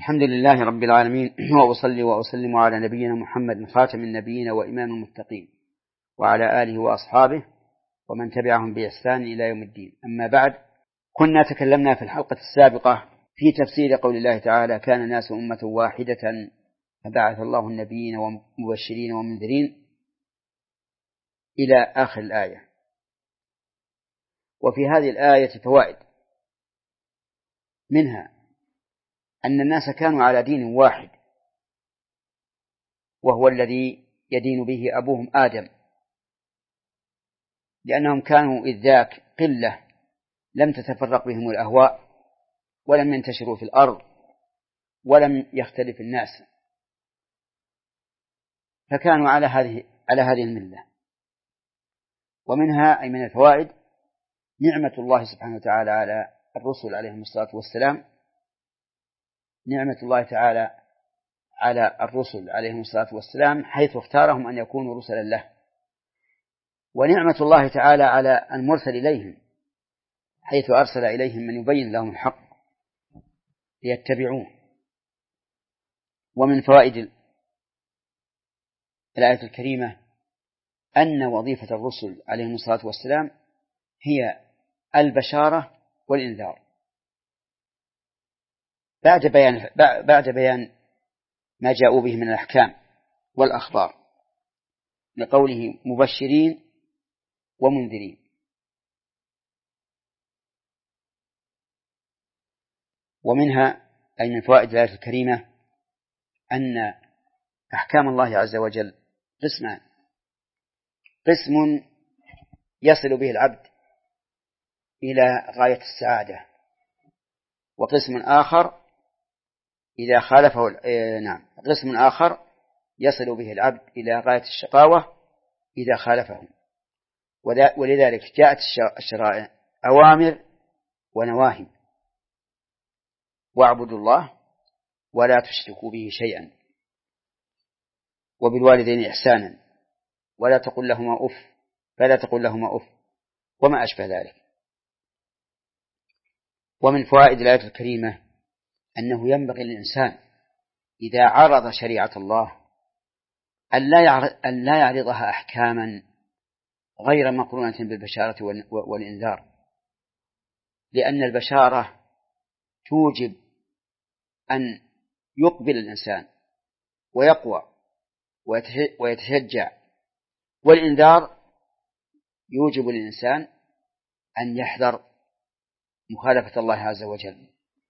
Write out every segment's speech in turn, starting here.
الحمد لله رب العالمين، وأصلي وأسلم على نبينا محمد خاتم النبيين وإمام المتقين، وعلى آله وأصحابه ومن تبعهم بإحسان إلى يوم الدين. أما بعد، كنا تكلمنا في الحلقة السابقة في تفسير قول الله تعالى: كان الناس أمة واحدة فبعث الله النبيين ومبشرين ومنذرين إلى آخر الآية. وفي هذه الآية فوائد، منها أن الناس كانوا على دين واحد، وهو الذي يدين به أبوهم آدم، لأنهم كانوا إذ ذاك قلة لم تتفرق بهم الأهواء، ولم ينتشروا في الأرض، ولم يختلف الناس، فكانوا على هذه الملة. ومنها أي من الفوائد نعمة الله سبحانه وتعالى على الرسل عليهم الصلاة والسلام، نعمة الله تعالى على الرسل عليهم الصلاة والسلام حيث اختارهم أن يكونوا رسلا له، ونعمة الله تعالى على المرسل إليهم حيث أرسل إليهم من يبين لهم الحق ليتبعوه. ومن فوائد الآية الكريمة أن وظيفة الرسل عليهم الصلاة والسلام هي البشارة والإنذار بعد بيان ما جاءوا به من الأحكام والأخبار، لقوله مبشرين ومنذرين. ومنها أي من فوائد الآية الكريمة أن أحكام الله عز وجل قسمان: قسم يصل به العبد إلى غاية السعادة، وقسم آخر إذا خالفه قسم آخر يصل به العبد إلى غاية الشقاوة إذا خالفه. ولذلك جاءت الشرائع أوامر ونواهي: واعبدوا الله ولا تشركوا به شيئا، وبالوالدين إحسانا، ولا تقل لهما أف، وما أشبه ذلك. ومن فوائد الآية الكريمة أنه ينبغي للإنسان إذا عرض شريعة الله أن لا يعرضها أحكاما غير مقرونة بالبشارة والإنذار، لأن البشارة توجب أن يقبل الإنسان ويقوى ويتشجع، والإنذار يوجب الإنسان أن يحذر مخالفة الله عز وجل.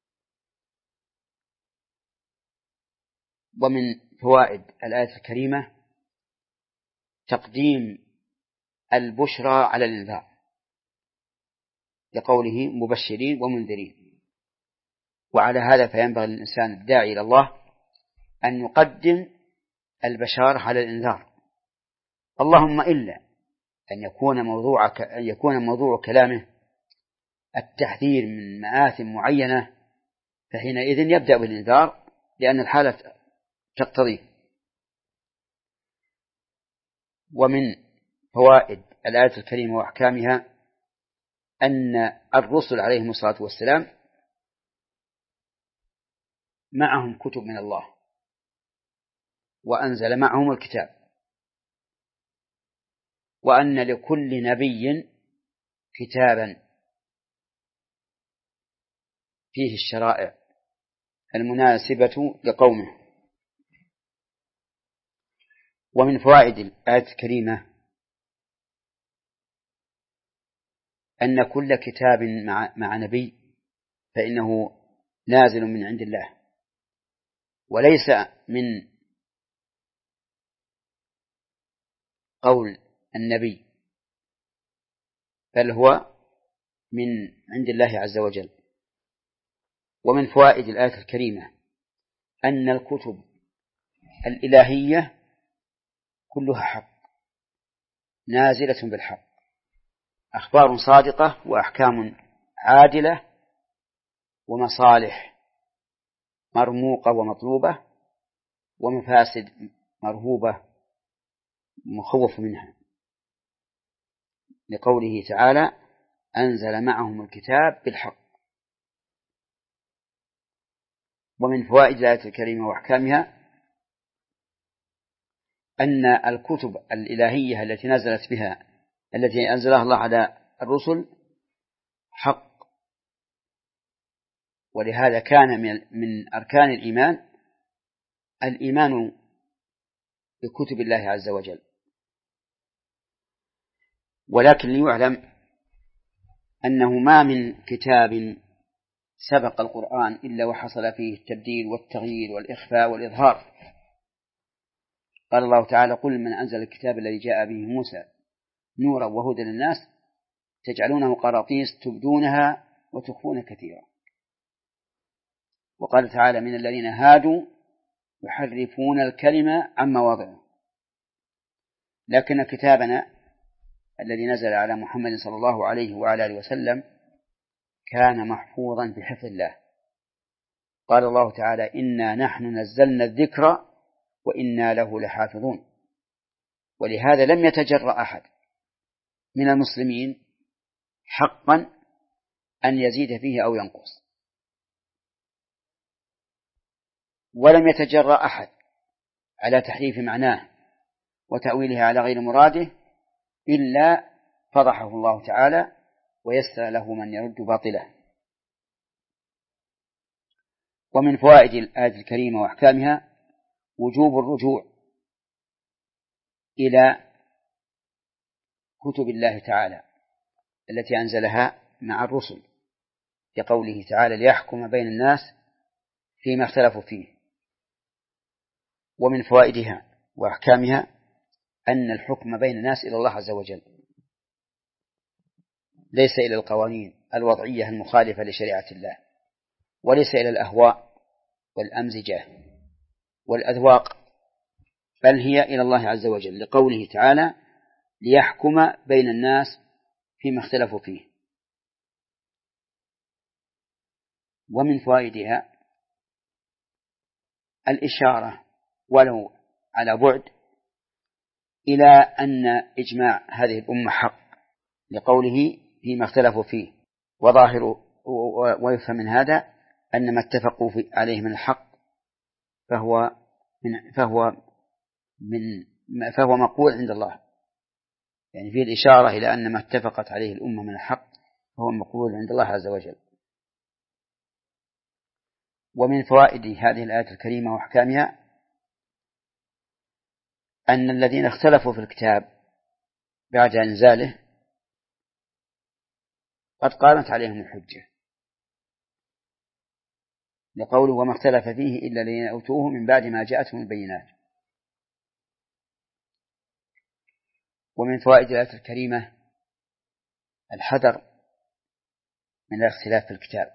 ومن فوائد الآية الكريمة تقديم البشرى على الإنذار، لقوله مبشرين ومنذرين. وعلى هذا فينبغي للإنسان الداعي إلى الله أن يقدم البشارة على الإنذار، اللهم إلا أن يكون موضوع كلامه التحذير من مآثم معينة، فحينئذ يبدأ بالإنذار لأن الحالة تقتضيه. ومن فوائد الآية الكريمة وأحكامها أن الرسل عليهم الصلاة والسلام معهم كتب من الله، وأنزل معهم الكتاب، وأن لكل نبي كتابا فيه الشرائع المناسبة لقومه. ومن فوائد الآية الكريمة أن كل كتاب مع نبي فإنه نازل من عند الله، وليس من قول النبي، بل هو من عند الله عز وجل. ومن فوائد الآية الكريمة أن الكتب الإلهية كلها حق نازلة بالحق، أخبار صادقة وأحكام عادلة ومصالح مرموقة ومطلوبة ومفاسد مرهوبة مخوف منها، لقوله تعالى أنزل معهم الكتاب بالحق. ومن فوائد الآية الكريمة وأحكامها أن الكتب الإلهية التي نزلت بها التي أنزلها الله على الرسل حق، ولهذا كان من أركان الإيمان بكتب الله عز وجل. ولكن ليعلم أنه ما من كتاب سبق القرآن إلا وحصل فيه التبديل والتغيير والإخفاء والإظهار. قال الله تعالى: قل من أنزل الكتاب الذي جاء به موسى نورا وهدى للناس تجعلونه قراطيس تبدونها وتخفون كثيرا. وقال تعالى: من الذين هادوا يحرفون الكلمة عن مواضعه. لكن كتابنا الذي نزل على محمد صلى الله عليه وعلى آله وسلم كان محفوظا بحفظ الله. قال الله تعالى: إنا نحن نزلنا الذكر وإنا له لحافظون. ولهذا لم يتجرأ أحد من المسلمين حقا أن يزيد فيه أو ينقص، ولم يتجرأ أحد على تحريف معناه وتأويله على غير مراده إلا فضحه الله تعالى ويسر له من يرد باطله. ومن فوائد الآية الكريمة وأحكامها وجوب الرجوع إلى كتب الله تعالى التي أنزلها مع الرسل، لقوله تعالى: ليحكم بين الناس فيما اختلفوا فيه. ومن فوائدها وأحكامها أن الحكم بين الناس إلى الله عز وجل، ليس إلى القوانين الوضعية المخالفة لشريعة الله، وليس إلى الأهواء والأمزجة والأذواق، بل هي إلى الله عز وجل، لقوله تعالى: ليحكم بين الناس فيما اختلفوا فيه. ومن فوائدها الإشارة ولو على بعد إلى أن إجماع هذه الأمة حق، لقوله فيما اختلفوا فيه. ويفهم من هذا أن ما اتفقوا عليه من الحق فهو مقبول عند الله، يعني فيه الإشارة إلى أن ما اتفقت عليه الأمة من الحق فهو مقبول عند الله عز وجل. ومن فوائد هذه الآية الكريمة وأحكامها أن الذين اختلفوا في الكتاب بعد إنزاله قد قامت عليهم الحجة، لقوله: وما اختلف فيه إلا الذين أوتوه من بعد ما جاءتهم البينات. ومن فوائد الآية الكريمة الحذر من الاختلاف في الكتاب،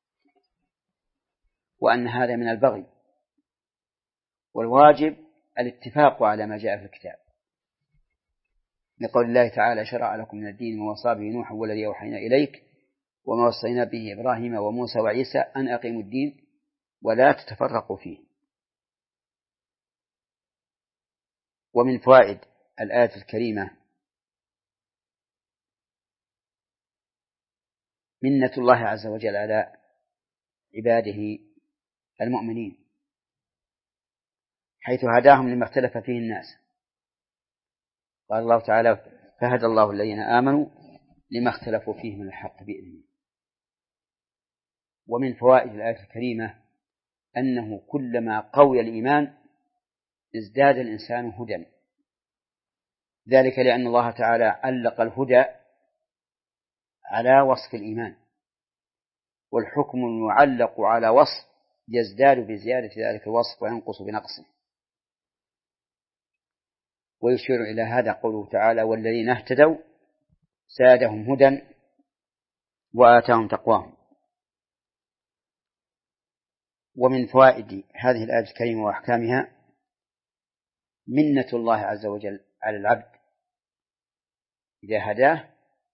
وأن هذا من البغي، والواجب الاتفاق على ما جاء في الكتاب، لقول الله تعالى: شرع لكم من الدين ما وصى به نوح والذي أوحينا إليك وما وصينا به إبراهيم وموسى وعيسى أن أقيموا الدين ولا تتفرقوا فيه. ومن فوائد الآية الكريمة منة الله عز وجل على عباده المؤمنين، حيث هداهم لما اختلف فيه الناس. قال الله تعالى: فهدى الله الذين آمنوا لما اختلفوا فيه من الحق بإذنه. ومن فوائد الآية الكريمة أنه كلما قوي الإيمان ازداد الإنسان هدى، ذلك لأن الله تعالى علق الهدى على وصف الإيمان، والحكم المعلق على وصف يزداد بزيادة ذلك الوصف وينقص بنقصه. ويشير إلى هذا قوله تعالى: والذين اهتدوا زادهم هدى وآتاهم تقواهم. ومن فوائد هذه الآية الكريمة وأحكامها منة الله عز وجل على العبد إذا هداه،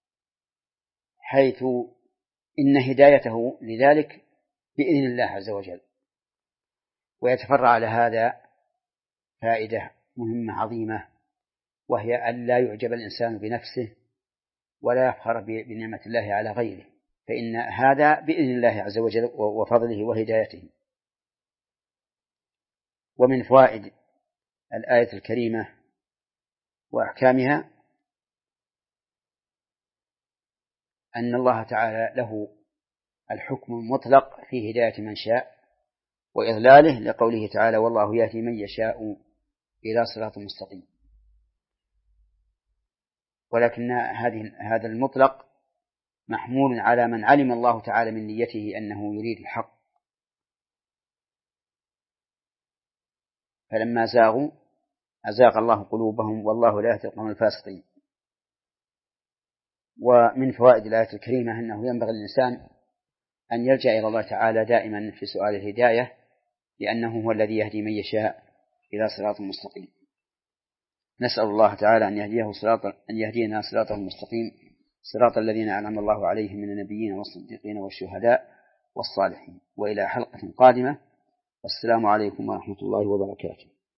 حيث إن هدايته لذلك بإذن الله عز وجل. ويتفرع على هذا فائدة مهمة عظيمة، وهي أن لا يعجب الإنسان بنفسه ولا يفخر بنعمة الله على غيره، فإن هذا بإذن الله عز وجل وفضله وهدايته. ومن فوائد الآية الكريمة وأحكامها أن الله تعالى له الحكم المطلق في هداية من شاء وإضلاله، لقوله تعالى: والله يهدي من يشاء إلى صراط مستقيم. ولكن هذا المطلق محمول على من علم الله تعالى من نيته أنه يريد الحق، فلما زاغوا أزاغ الله قلوبهم والله لا يهدي القوم الفاسقين. ومن فوائد الآية الكريمة أنه ينبغي للإنسان أن يلجأ إلى الله تعالى دائما في سؤال الهداية، لأنه هو الذي يهدي من يشاء إلى صراط مستقيم. نسأل الله تعالى أن يهدينا صراطا المستقيم، صراط الذين أنعم الله عليهم من النبيين والصديقين والشهداء والصالحين. وإلى حلقة قادمة، والسلام عليكم ورحمة الله وبركاته.